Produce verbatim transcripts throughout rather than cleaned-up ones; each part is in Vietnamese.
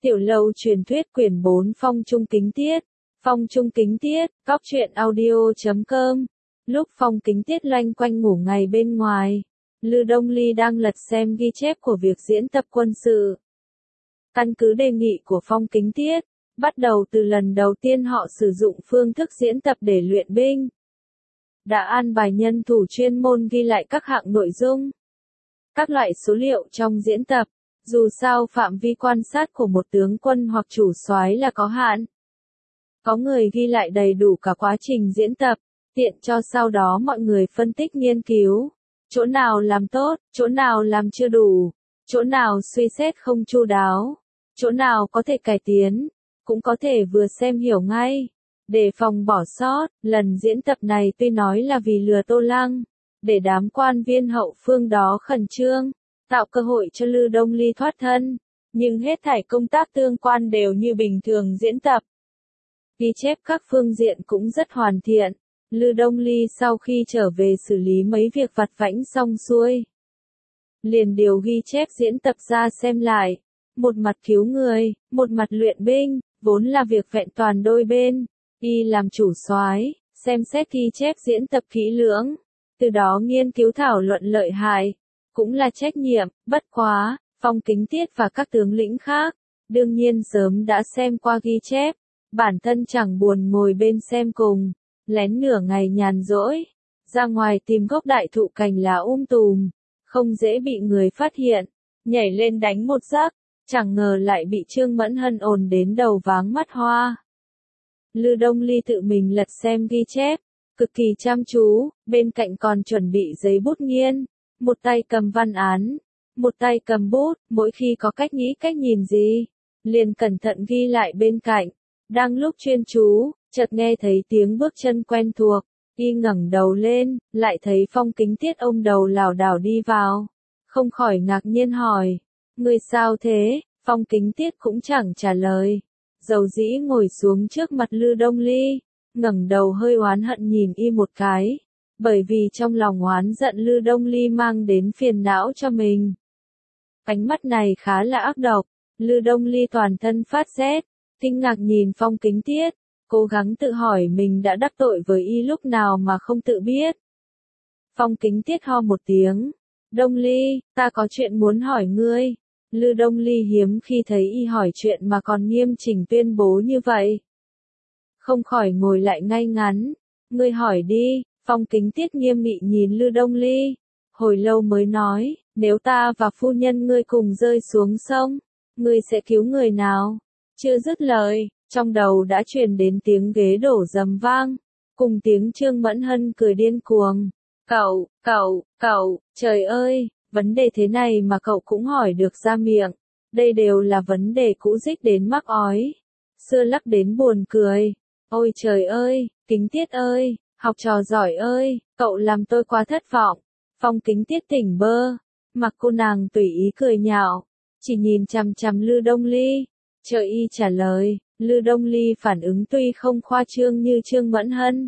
Tiểu lâu truyền thuyết quyển bốn Phong Trung Kính Tiết. Phong Trung Kính Tiết, cóc truyện audio chấm com. Lúc Phong Kính Tiết loanh quanh ngủ ngày bên ngoài, Lư Đông Ly đang lật xem ghi chép của việc diễn tập quân sự. Căn cứ đề nghị của Phong Kính Tiết, bắt đầu từ lần đầu tiên họ sử dụng phương thức diễn tập để luyện binh. Đã an bài nhân thủ chuyên môn ghi lại các hạng nội dung, các loại số liệu trong diễn tập. Dù sao phạm vi quan sát của một tướng quân hoặc chủ soái là có hạn. Có người ghi lại đầy đủ cả quá trình diễn tập, tiện cho sau đó mọi người phân tích nghiên cứu. Chỗ nào làm tốt, chỗ nào làm chưa đủ, chỗ nào suy xét không chu đáo, chỗ nào có thể cải tiến, cũng có thể vừa xem hiểu ngay. Để phòng bỏ sót, lần diễn tập này tuy nói là vì lừa Tô Lăng, để đám quan viên hậu phương đó khẩn trương, tạo cơ hội cho Lư Đông Ly thoát thân, nhưng hết thảy công tác tương quan đều như bình thường diễn tập. Ghi chép các phương diện cũng rất hoàn thiện. Lư Đông Ly sau khi trở về xử lý mấy việc vặt vãnh xong xuôi, liền điều ghi chép diễn tập ra xem lại. Một mặt cứu người, một mặt luyện binh, vốn là việc vẹn toàn đôi bên. Y làm chủ soái, xem xét ghi chép diễn tập kỹ lưỡng, từ đó nghiên cứu thảo luận lợi hại, cũng là trách nhiệm. Bất quá, Phong Kính Tiết và các tướng lĩnh khác, đương nhiên sớm đã xem qua ghi chép, bản thân chẳng buồn ngồi bên xem cùng, lén nửa ngày nhàn rỗi, ra ngoài tìm gốc đại thụ cành lá um tùm, không dễ bị người phát hiện, nhảy lên đánh một giấc, chẳng ngờ lại bị Trương Mẫn Hân ồn đến đầu váng mắt hoa. Lư Đông Ly tự mình lật xem ghi chép, cực kỳ chăm chú, bên cạnh còn chuẩn bị giấy bút nghiên, một tay cầm văn án, một tay cầm bút, mỗi khi có cách nghĩ cách nhìn gì, liền cẩn thận ghi lại bên cạnh. Đang lúc chuyên chú, chợt nghe thấy tiếng bước chân quen thuộc, y ngẩng đầu lên, lại thấy Phong Kính Tiết ôm đầu lảo đảo đi vào, không khỏi ngạc nhiên hỏi, người sao thế? Phong Kính Tiết cũng chẳng trả lời, dầu dĩ ngồi xuống trước mặt Lư Đông Ly, ngẩng đầu hơi oán hận nhìn y một cái, bởi vì trong lòng oán giận Lư Đông Ly mang đến phiền não cho mình. Ánh mắt này khá là ác độc, Lư Đông Ly toàn thân phát rét, kinh ngạc nhìn Phong Kính Tiết, cố gắng tự hỏi mình đã đắc tội với y lúc nào mà không tự biết. Phong Kính Tiết ho một tiếng, Đông Ly, ta có chuyện muốn hỏi ngươi. Lư Đông Ly hiếm khi thấy y hỏi chuyện mà còn nghiêm chỉnh tuyên bố như vậy. Không khỏi ngồi lại ngay ngắn, ngươi hỏi đi. Phong Kính Tiết nghiêm nghị nhìn Lư Đông Ly, hồi lâu mới nói, nếu ta và phu nhân ngươi cùng rơi xuống sông, ngươi sẽ cứu người nào? Chưa dứt lời, trong đầu đã truyền đến tiếng ghế đổ rầm vang, cùng tiếng Trương Mẫn Hân cười điên cuồng. Cậu, cậu, cậu, trời ơi, vấn đề thế này mà cậu cũng hỏi được ra miệng, đây đều là vấn đề cũ dích đến mắc ói, xưa lắc đến buồn cười. Ôi trời ơi, Kính Tiết ơi, học trò giỏi ơi, cậu làm tôi quá thất vọng. Phong Kính Tiết tỉnh bơ, mặc cô nàng tùy ý cười nhạo, chỉ nhìn chằm chằm Lư Đông Ly, chờ y trả lời. Lư Đông Ly phản ứng tuy không khoa trương như Trương Mẫn Hân,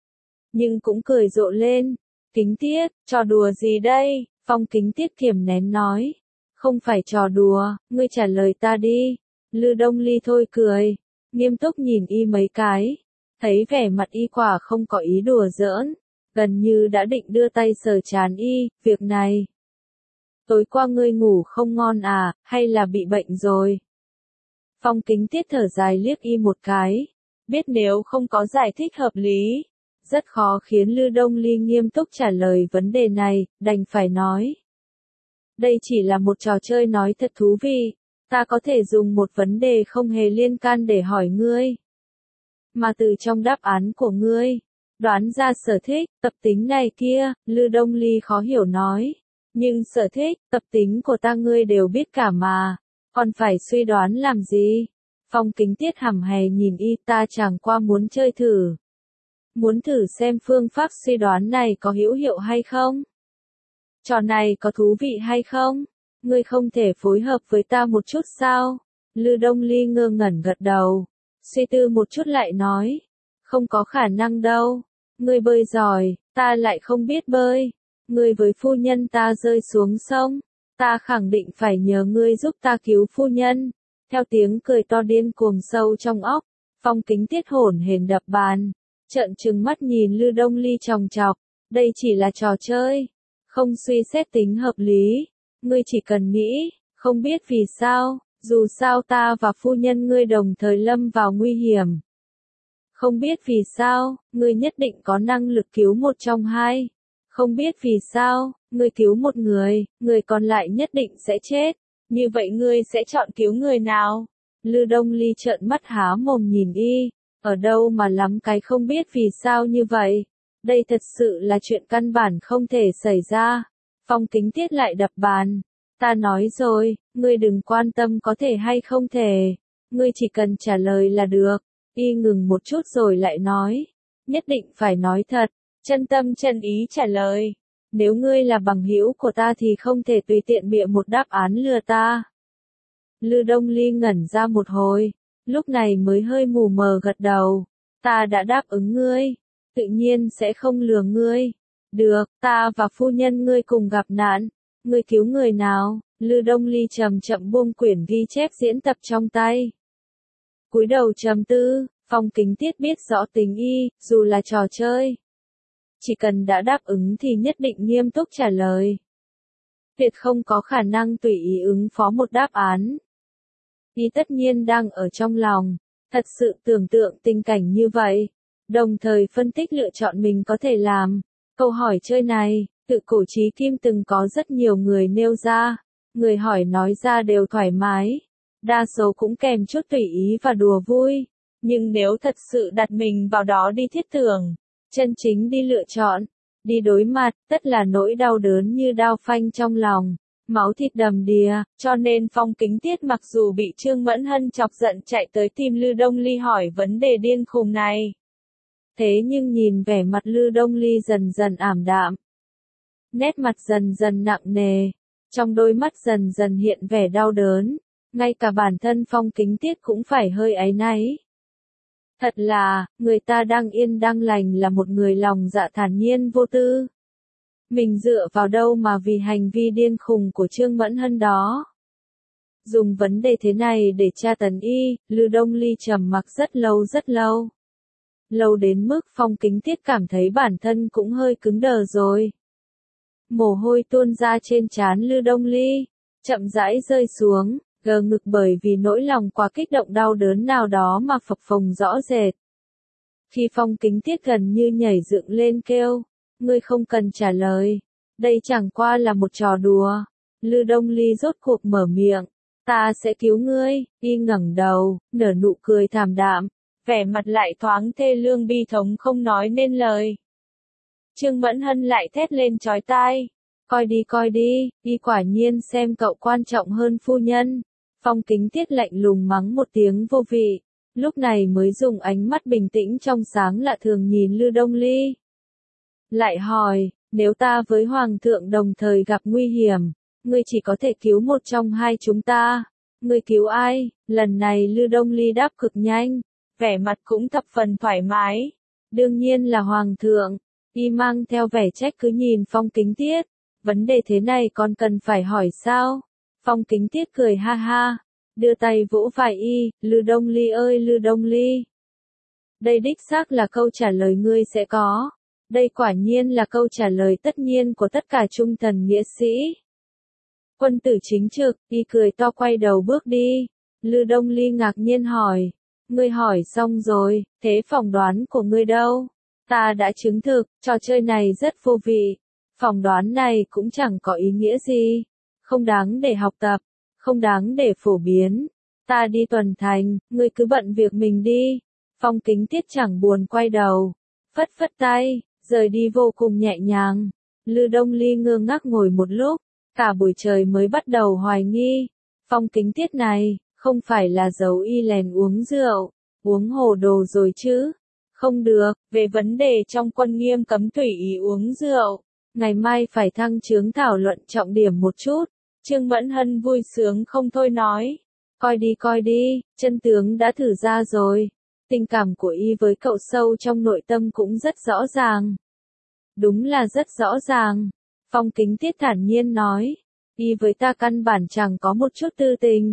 nhưng cũng cười rộ lên. Kính Tiết, trò đùa gì đây? Phong Kính Tiết kiềm nén nói, không phải trò đùa, ngươi trả lời ta đi. Lư Đông Ly thôi cười, nghiêm túc nhìn y mấy cái, thấy vẻ mặt y quả không có ý đùa giỡn, gần như đã định đưa tay sờ trán y. Việc này, tối qua ngươi ngủ không ngon à, hay là bị bệnh rồi? Phong Kính Tiết thở dài liếc y một cái, biết nếu không có giải thích hợp lý, rất khó khiến Lư Đông Ly nghiêm túc trả lời vấn đề này, đành phải nói. Đây chỉ là một trò chơi nói thật thú vị, ta có thể dùng một vấn đề không hề liên can để hỏi ngươi, mà từ trong đáp án của ngươi, đoán ra sở thích, tập tính này kia. Lư Đông Ly khó hiểu nói, nhưng sở thích, tập tính của ta ngươi đều biết cả mà, còn phải suy đoán làm gì? Phong Kính Tiết hằm hè nhìn y, ta chẳng qua muốn chơi thử. Muốn thử xem phương pháp suy đoán này có hữu hiệu hay không? Trò này có thú vị hay không? Ngươi không thể phối hợp với ta một chút sao? Lư Đông Ly ngơ ngẩn gật đầu, suy tư một chút lại nói, không có khả năng đâu. Ngươi bơi giỏi, ta lại không biết bơi. Ngươi với phu nhân ta rơi xuống sông, ta khẳng định phải nhờ ngươi giúp ta cứu phu nhân. Theo tiếng cười to điên cuồng sâu trong óc, Phong Kính Tiết hổn hển đập bàn, trợn trừng mắt nhìn Lư Đông Ly chòng chọc, đây chỉ là trò chơi, không suy xét tính hợp lý, ngươi chỉ cần nghĩ, không biết vì sao, dù sao ta và phu nhân ngươi đồng thời lâm vào nguy hiểm. Không biết vì sao, ngươi nhất định có năng lực cứu một trong hai. Không biết vì sao, ngươi cứu một người, người còn lại nhất định sẽ chết. Như vậy ngươi sẽ chọn cứu người nào? Lư Đông Ly trợn mắt há mồm nhìn y, ở đâu mà lắm cái không biết vì sao như vậy. Đây thật sự là chuyện căn bản không thể xảy ra. Phong Kính Tiết lại đập bàn. Ta nói rồi, ngươi đừng quan tâm có thể hay không thể. Ngươi chỉ cần trả lời là được. Y ngừng một chút rồi lại nói. Nhất định phải nói thật, chân tâm chân ý trả lời. Nếu ngươi là bằng hữu của ta thì không thể tùy tiện bịa một đáp án lừa ta. Lư Đông Ly ngẩn ra một hồi, lúc này mới hơi mù mờ gật đầu. Ta đã đáp ứng ngươi, tự nhiên sẽ không lừa ngươi. Được, ta và phu nhân ngươi cùng gặp nạn. Ngươi cứu người nào? Lư Đông Ly chậm chậm buông quyển ghi chép diễn tập trong tay. Cúi đầu trầm tư, Phong Kính Tiết biết rõ tình y, dù là trò chơi. Chỉ cần đã đáp ứng thì nhất định nghiêm túc trả lời. Tuyệt không có khả năng tùy ý ứng phó một đáp án. Y tất nhiên đang ở trong lòng, thật sự tưởng tượng tình cảnh như vậy, đồng thời phân tích lựa chọn mình có thể làm. Câu hỏi chơi này, tự cổ chí kim từng có rất nhiều người nêu ra, người hỏi nói ra đều thoải mái, đa số cũng kèm chút tùy ý và đùa vui. Nhưng nếu thật sự đặt mình vào đó đi thiết tưởng, chân chính đi lựa chọn, đi đối mặt, tất là nỗi đau đớn như đao phanh trong lòng, máu thịt đầm đìa, cho nên Phong Kính Tiết mặc dù bị Trương Mẫn Hân chọc giận chạy tới tìm Lư Đông Ly hỏi vấn đề điên khùng này. Thế nhưng nhìn vẻ mặt Lư Đông Ly dần dần ảm đạm, nét mặt dần dần nặng nề, trong đôi mắt dần dần hiện vẻ đau đớn, ngay cả bản thân Phong Kính Tiết cũng phải hơi áy náy. Thật là, người ta đang yên đang lành là một người lòng dạ thản nhiên vô tư. Mình dựa vào đâu mà vì hành vi điên khùng của Trương Mẫn Hân đó. Dùng vấn đề thế này để tra tấn y, Lư Đông Ly trầm mặc rất lâu rất lâu. Lâu đến mức Phong Kính Tiết cảm thấy bản thân cũng hơi cứng đờ rồi. Mồ hôi tuôn ra trên trán Lư Đông Ly, chậm rãi rơi xuống, gờ ngực bởi vì nỗi lòng quá kích động đau đớn nào đó mà phập phồng rõ rệt. Khi Phong Kính Tiết gần như nhảy dựng lên kêu, ngươi không cần trả lời, đây chẳng qua là một trò đùa. Lư Đông Ly rốt cuộc mở miệng, ta sẽ cứu ngươi. Y ngẩng đầu, nở nụ cười thảm đạm, vẻ mặt lại thoáng thê lương bi thống không nói nên lời. Trương Mẫn Hân lại thét lên chói tai, coi đi coi đi, y quả nhiên xem cậu quan trọng hơn phu nhân. Phong Kính Tiết lạnh lùng mắng một tiếng vô vị, lúc này mới dùng ánh mắt bình tĩnh trong sáng lạ thường nhìn Lư Đông Ly. Lại hỏi, nếu ta với Hoàng thượng đồng thời gặp nguy hiểm, ngươi chỉ có thể cứu một trong hai chúng ta, ngươi cứu ai? Lần này Lư Đông Ly đáp cực nhanh, vẻ mặt cũng thập phần thoải mái. Đương nhiên là Hoàng thượng. Y mang theo vẻ trách cứ nhìn Phong Kính Tiết, vấn đề thế này còn cần phải hỏi sao? Phong Kính Tiết cười ha ha, đưa tay vỗ vai y, Lư Đông Ly ơi Lư Đông Ly. Đây đích xác là câu trả lời ngươi sẽ có. Đây quả nhiên là câu trả lời tất nhiên của tất cả trung thần nghĩa sĩ. Quân tử chính trực, y cười to quay đầu bước đi. Lư Đông Ly ngạc nhiên hỏi, ngươi hỏi xong rồi, thế phỏng đoán của ngươi đâu? Ta đã chứng thực, trò chơi này rất vô vị. Phỏng đoán này cũng chẳng có ý nghĩa gì. Không đáng để học tập, không đáng để phổ biến. Ta đi tuần thành, ngươi cứ bận việc mình đi. Phong Kính Tiết chẳng buồn quay đầu, phất phất tay, rời đi vô cùng nhẹ nhàng. Lư Đông Ly ngơ ngác ngồi một lúc, cả buổi trời mới bắt đầu hoài nghi. Phong Kính Tiết này, không phải là giấu y lèn uống rượu, uống hồ đồ rồi chứ? Không được, về vấn đề trong quân nghiêm cấm tùy ý uống rượu. Ngày mai phải thăng chướng thảo luận trọng điểm một chút. Trương Mẫn Hân vui sướng không thôi nói. Coi đi coi đi, chân tướng đã thử ra rồi. Tình cảm của y với cậu sâu trong nội tâm cũng rất rõ ràng. Đúng là rất rõ ràng. Phong Kính Tiết thản nhiên nói. Y với ta căn bản chẳng có một chút tư tình.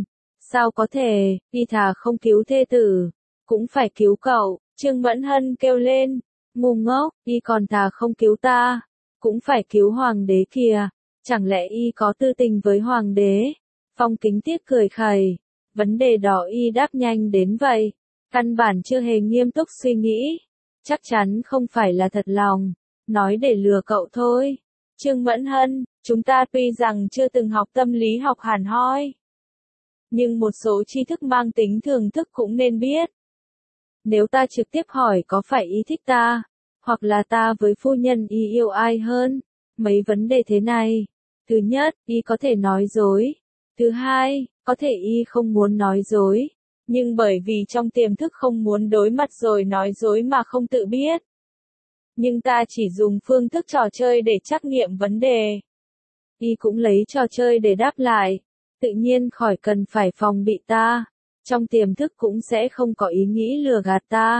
Sao có thể, y thà không cứu thê tử, cũng phải cứu cậu, Trương Mẫn Hân kêu lên, ngu ngốc, y còn thà không cứu ta, cũng phải cứu hoàng đế kìa, chẳng lẽ y có tư tình với hoàng đế? Phong Kính Tiết cười khẩy, vấn đề đó y đáp nhanh đến vậy, căn bản chưa hề nghiêm túc suy nghĩ, chắc chắn không phải là thật lòng, nói để lừa cậu thôi. Trương Mẫn Hân, chúng ta tuy rằng chưa từng học tâm lý học hẳn hoi, nhưng một số tri thức mang tính thường thức cũng nên biết. Nếu ta trực tiếp hỏi có phải y thích ta, hoặc là ta với phu nhân y yêu ai hơn, mấy vấn đề thế này. Thứ nhất, y có thể nói dối. Thứ hai, có thể y không muốn nói dối, nhưng bởi vì trong tiềm thức không muốn đối mặt rồi nói dối mà không tự biết. Nhưng ta chỉ dùng phương thức trò chơi để trắc nghiệm vấn đề. Y cũng lấy trò chơi để đáp lại, tự nhiên khỏi cần phải phòng bị ta, trong tiềm thức cũng sẽ không có ý nghĩ lừa gạt ta.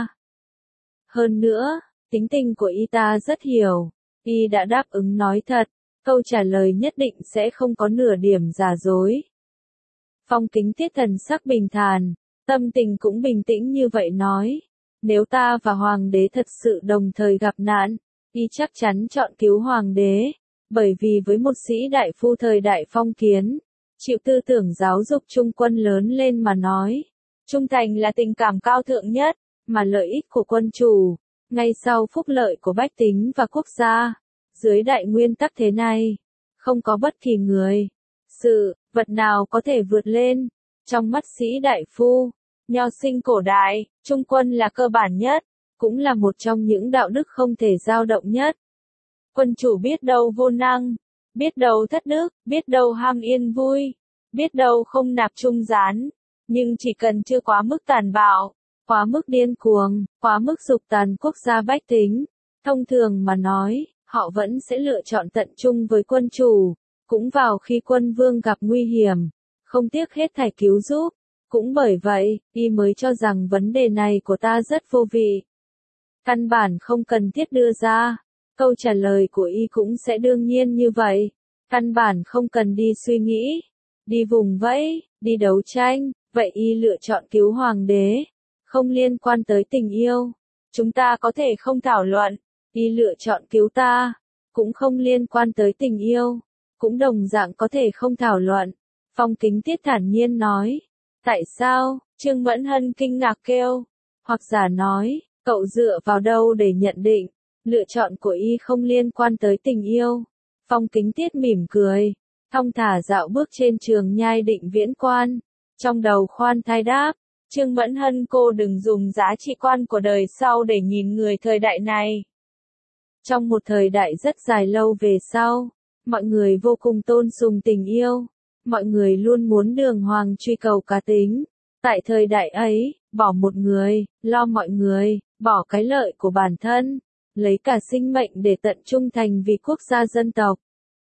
Hơn nữa, tính tình của y ta rất hiểu, y đã đáp ứng nói thật, câu trả lời nhất định sẽ không có nửa điểm giả dối. Phong Kính Tiết thần sắc bình thản, tâm tình cũng bình tĩnh như vậy nói, nếu ta và hoàng đế thật sự đồng thời gặp nạn, y chắc chắn chọn cứu hoàng đế, bởi vì với một sĩ đại phu thời đại phong kiến, chịu tư tưởng giáo dục trung quân lớn lên mà nói, trung thành là tình cảm cao thượng nhất, mà lợi ích của quân chủ, ngay sau phúc lợi của bách tính và quốc gia. Dưới đại nguyên tắc thế này, không có bất kỳ người, sự, vật nào có thể vượt lên. Trong mắt sĩ đại phu, nho sinh cổ đại, trung quân là cơ bản nhất, cũng là một trong những đạo đức không thể dao động nhất. Quân chủ biết đâu vô năng, biết đâu thất đức, biết đâu ham yên vui, biết đâu không nạp trung gián, nhưng chỉ cần chưa quá mức tàn bạo, quá mức điên cuồng, quá mức dục tàn quốc gia bách tính, thông thường mà nói, họ vẫn sẽ lựa chọn tận trung với quân chủ, cũng vào khi quân vương gặp nguy hiểm, không tiếc hết thảy cứu giúp. Cũng bởi vậy, y mới cho rằng vấn đề này của ta rất vô vị. Căn bản không cần thiết đưa ra, câu trả lời của y cũng sẽ đương nhiên như vậy, căn bản không cần đi suy nghĩ, đi vùng vẫy, đi đấu tranh, vậy y lựa chọn cứu hoàng đế, không liên quan tới tình yêu. Chúng ta có thể không thảo luận, y lựa chọn cứu ta, cũng không liên quan tới tình yêu, cũng đồng dạng có thể không thảo luận. Phong Kính Tiết thản nhiên nói, tại sao? Trương Mẫn Hân kinh ngạc kêu, hoặc giả nói, cậu dựa vào đâu để nhận định, lựa chọn của y không liên quan tới tình yêu. Phong Kính Tiết mỉm cười, thong thả dạo bước trên trường nhai Định Viễn Quan, trong đầu khoan thai đáp, Trương Mẫn Hân cô đừng dùng giá trị quan của đời sau để nhìn người thời đại này. Trong một thời đại rất dài lâu về sau, mọi người vô cùng tôn sùng tình yêu, mọi người luôn muốn đường hoàng truy cầu cá tính. Tại thời đại ấy, bỏ một người, lo mọi người, bỏ cái lợi của bản thân, lấy cả sinh mệnh để tận trung thành vì quốc gia dân tộc.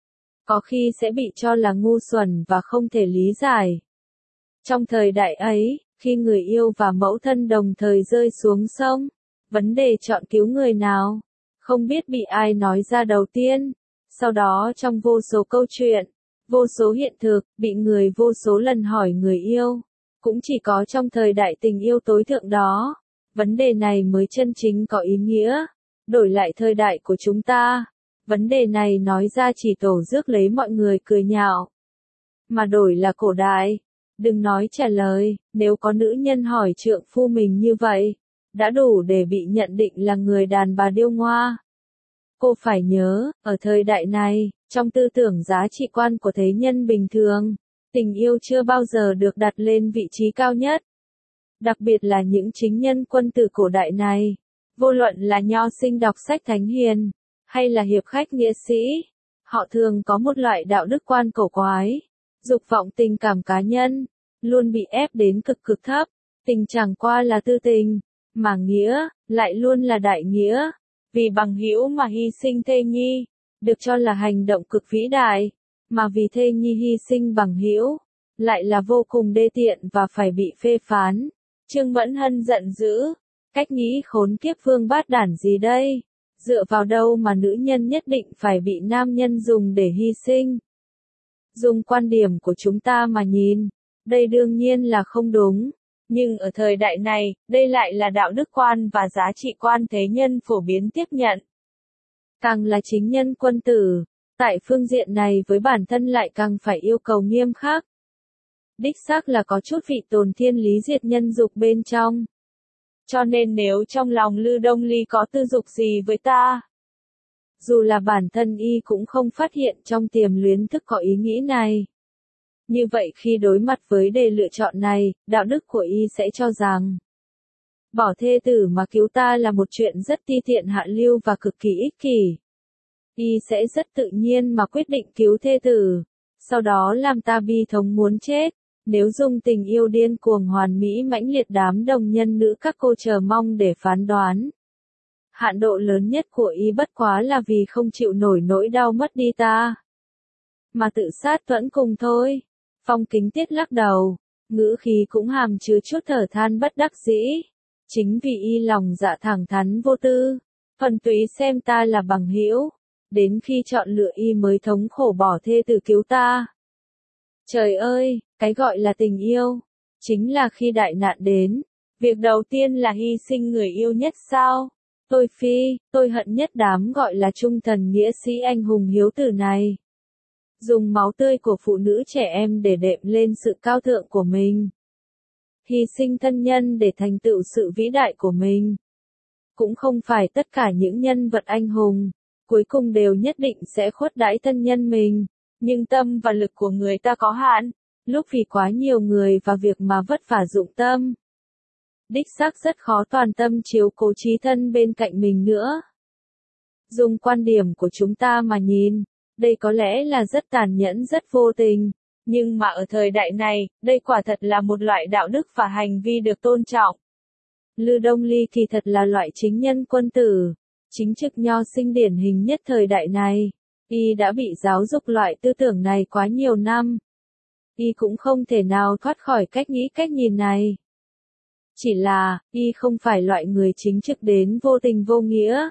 Có khi sẽ bị cho là ngu xuẩn và không thể lý giải. Trong thời đại ấy, khi người yêu và mẫu thân đồng thời rơi xuống sông, vấn đề chọn cứu người nào, không biết bị ai nói ra đầu tiên. Sau đó trong vô số câu chuyện, vô số hiện thực, bị người vô số lần hỏi người yêu, cũng chỉ có trong thời đại tình yêu tối thượng đó, vấn đề này mới chân chính có ý nghĩa. Đổi lại thời đại của chúng ta, vấn đề này nói ra chỉ tổ rước lấy mọi người cười nhạo. Mà đổi là cổ đại, đừng nói trả lời, nếu có nữ nhân hỏi trượng phu mình như vậy, đã đủ để bị nhận định là người đàn bà điêu ngoa. Cô phải nhớ, ở thời đại này, trong tư tưởng giá trị quan của thế nhân bình thường, tình yêu chưa bao giờ được đặt lên vị trí cao nhất. Đặc biệt là những chính nhân quân tử cổ đại này, vô luận là nho sinh đọc sách thánh hiền, hay là hiệp khách nghĩa sĩ, họ thường có một loại đạo đức quan cổ quái, dục vọng tình cảm cá nhân, luôn bị ép đến cực cực thấp, tình chẳng qua là tư tình, mà nghĩa, lại luôn là đại nghĩa. Vì bằng hữu mà hy sinh thê nhi, được cho là hành động cực vĩ đại, mà vì thê nhi hy sinh bằng hữu, lại là vô cùng đê tiện và phải bị phê phán. Trương Mẫn Hân giận dữ, cách nghĩ khốn kiếp vương bát đản gì đây? Dựa vào đâu mà nữ nhân nhất định phải bị nam nhân dùng để hy sinh? Dùng quan điểm của chúng ta mà nhìn, Đây đương nhiên là không đúng. Nhưng ở thời đại này, đây lại là đạo đức quan và giá trị quan thế nhân phổ biến tiếp nhận. Càng là chính nhân quân tử, tại phương diện này với bản thân lại càng phải yêu cầu nghiêm khắc. Đích xác là có chút vị tồn thiên lý diệt nhân dục bên trong. Cho nên nếu trong lòng Lư Đông Ly có tư dục gì với ta, dù là bản thân y cũng không phát hiện trong tiềm luyến thức có ý nghĩ này. Như vậy khi đối mặt với đề lựa chọn này, đạo đức của y sẽ cho rằng bỏ thê tử mà cứu ta là một chuyện rất ti tiện hạ lưu và cực kỳ ích kỷ. Y sẽ rất tự nhiên mà quyết định cứu thê tử, sau đó làm ta bi thống muốn chết. Nếu dùng tình yêu điên cuồng hoàn mỹ mãnh liệt đám đồng nhân nữ các cô chờ mong để phán đoán. Hạn độ lớn nhất của y bất quá là vì không chịu nổi nỗi đau mất đi ta, mà tự sát vẫn cùng thôi. Phong Kính Tiết lắc đầu, ngữ khí cũng hàm chứa chút thở than bất đắc dĩ. Chính vì y lòng dạ thẳng thắn vô tư, thuần túy xem ta là bằng hữu, đến khi chọn lựa y mới thống khổ bỏ thê tử cứu ta. Trời ơi, cái gọi là tình yêu, chính là khi đại nạn đến, việc đầu tiên là hy sinh người yêu nhất sao? Tôi phi, tôi hận nhất đám gọi là trung thần nghĩa sĩ anh hùng hiếu tử này. Dùng máu tươi của phụ nữ trẻ em để đệm lên sự cao thượng của mình. Hy sinh thân nhân để thành tựu sự vĩ đại của mình. Cũng không phải tất cả những nhân vật anh hùng, cuối cùng đều nhất định sẽ khuất đãi thân nhân mình. Nhưng tâm và lực của người ta có hạn, lúc vì quá nhiều người và việc mà vất vả dụng tâm. Đích xác rất khó toàn tâm chiếu cố chí thân bên cạnh mình nữa. Dùng quan điểm của chúng ta mà nhìn, đây có lẽ là rất tàn nhẫn rất vô tình, nhưng mà ở thời đại này, đây quả thật là một loại đạo đức và hành vi được tôn trọng. Lư Đông Ly kỳ thật là loại chính nhân quân tử, chính trực nho sinh điển hình nhất thời đại này. Y đã bị giáo dục loại tư tưởng này quá nhiều năm. Y cũng không thể nào thoát khỏi cách nghĩ cách nhìn này. Chỉ là, y không phải loại người chính trực đến vô tình vô nghĩa.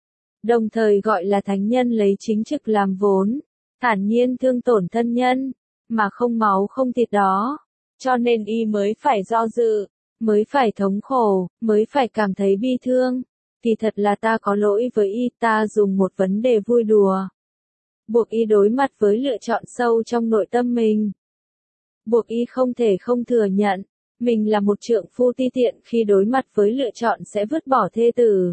Đồng thời gọi là thánh nhân lấy chính trực làm vốn, thản nhiên thương tổn thân nhân, mà không máu không thịt đó. Cho nên y mới phải do dự, mới phải thống khổ, mới phải cảm thấy bi thương. Kỳ thật là ta có lỗi với y, ta dùng một vấn đề vui đùa. Buộc y đối mặt với lựa chọn sâu trong nội tâm mình. Buộc y không thể không thừa nhận, mình là một trượng phu ti tiện khi đối mặt với lựa chọn sẽ vứt bỏ thê tử.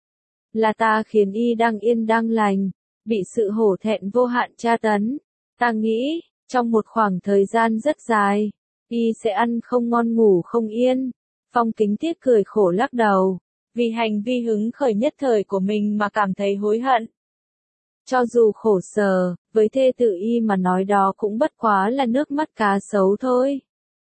Là ta khiến y đang yên đang lành, bị sự hổ thẹn vô hạn tra tấn. Ta nghĩ, trong một khoảng thời gian rất dài, y sẽ ăn không ngon ngủ không yên. Phong Kính Tiết cười khổ lắc đầu, vì hành vi hứng khởi nhất thời của mình mà cảm thấy hối hận. Cho dù khổ sở, với thê tử y mà nói đó cũng bất quá là nước mắt cá sấu thôi.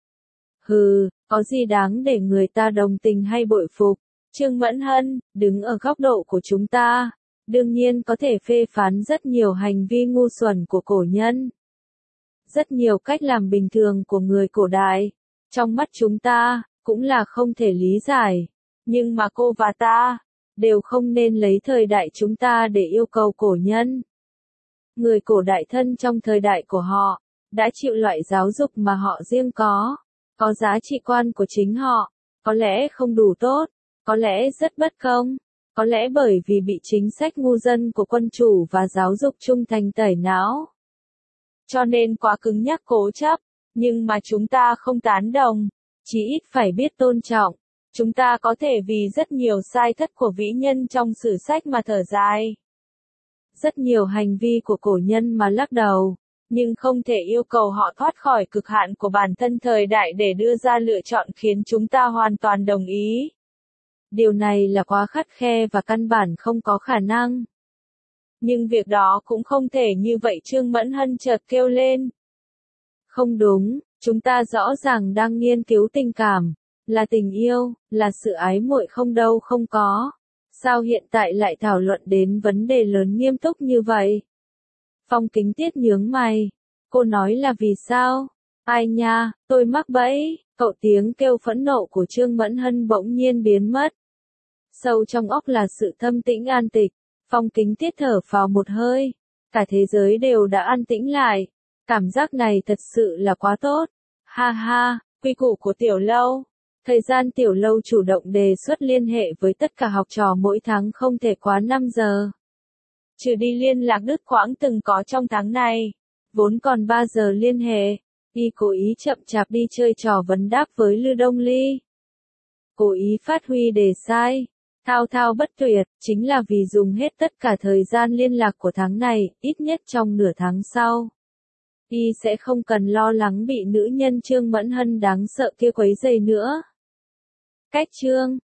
Hừ, có gì đáng để người ta đồng tình hay bội phục. Trương Mẫn Hân, đứng ở góc độ của chúng ta, đương nhiên có thể phê phán rất nhiều hành vi ngu xuẩn của cổ nhân. Rất nhiều cách làm bình thường của người cổ đại, trong mắt chúng ta, cũng là không thể lý giải. Nhưng mà cô và ta, đều không nên lấy thời đại chúng ta để yêu cầu cổ nhân. Người cổ đại thân trong thời đại của họ, đã chịu loại giáo dục mà họ riêng có, có giá trị quan của chính họ, có lẽ không đủ tốt, có lẽ rất bất công, có lẽ bởi vì bị chính sách ngu dân của quân chủ và giáo dục trung thành tẩy não. Cho nên quá cứng nhắc cố chấp, nhưng mà chúng ta không tán đồng, chỉ ít phải biết tôn trọng. Chúng ta có thể vì rất nhiều sai thất của vĩ nhân trong sử sách mà thở dài. Rất nhiều hành vi của cổ nhân mà lắc đầu, nhưng không thể yêu cầu họ thoát khỏi cực hạn của bản thân thời đại để đưa ra lựa chọn khiến chúng ta hoàn toàn đồng ý. Điều này là quá khắt khe và căn bản không có khả năng. Nhưng việc đó cũng không thể như vậy. Trương Mẫn Hân chợt kêu lên. Không đúng, chúng ta rõ ràng đang nghiên cứu tình cảm, là tình yêu, là sự ái muội không đâu không có. Sao hiện tại lại thảo luận đến vấn đề lớn nghiêm túc như vậy? Phong Kính Tiết nhướng mày. Cô nói là vì sao? Ai nha, tôi mắc bẫy. Cậu tiếng kêu phẫn nộ của Trương Mẫn Hân bỗng nhiên biến mất. Sâu trong óc là sự thâm tĩnh an tịch. Phong Kính Tiết thở phào một hơi. Cả thế giới đều đã an tĩnh lại. Cảm giác này thật sự là quá tốt. Ha ha, quy củ của tiểu lâu. Thời gian tiểu lâu chủ động đề xuất liên hệ với tất cả học trò mỗi tháng không thể quá năm giờ. Trừ đi liên lạc đứt quãng từng có trong tháng này. Vốn còn ba giờ liên hệ. Y cố ý chậm chạp đi chơi trò vấn đáp với Lư Đông Ly. Cố ý phát huy đề sai. Thao thao bất tuyệt, chính là vì dùng hết tất cả thời gian liên lạc của tháng này, ít nhất trong nửa tháng sau. Y sẽ không cần lo lắng bị nữ nhân Trương Mẫn Hân đáng sợ kia quấy rầy nữa. Cách chương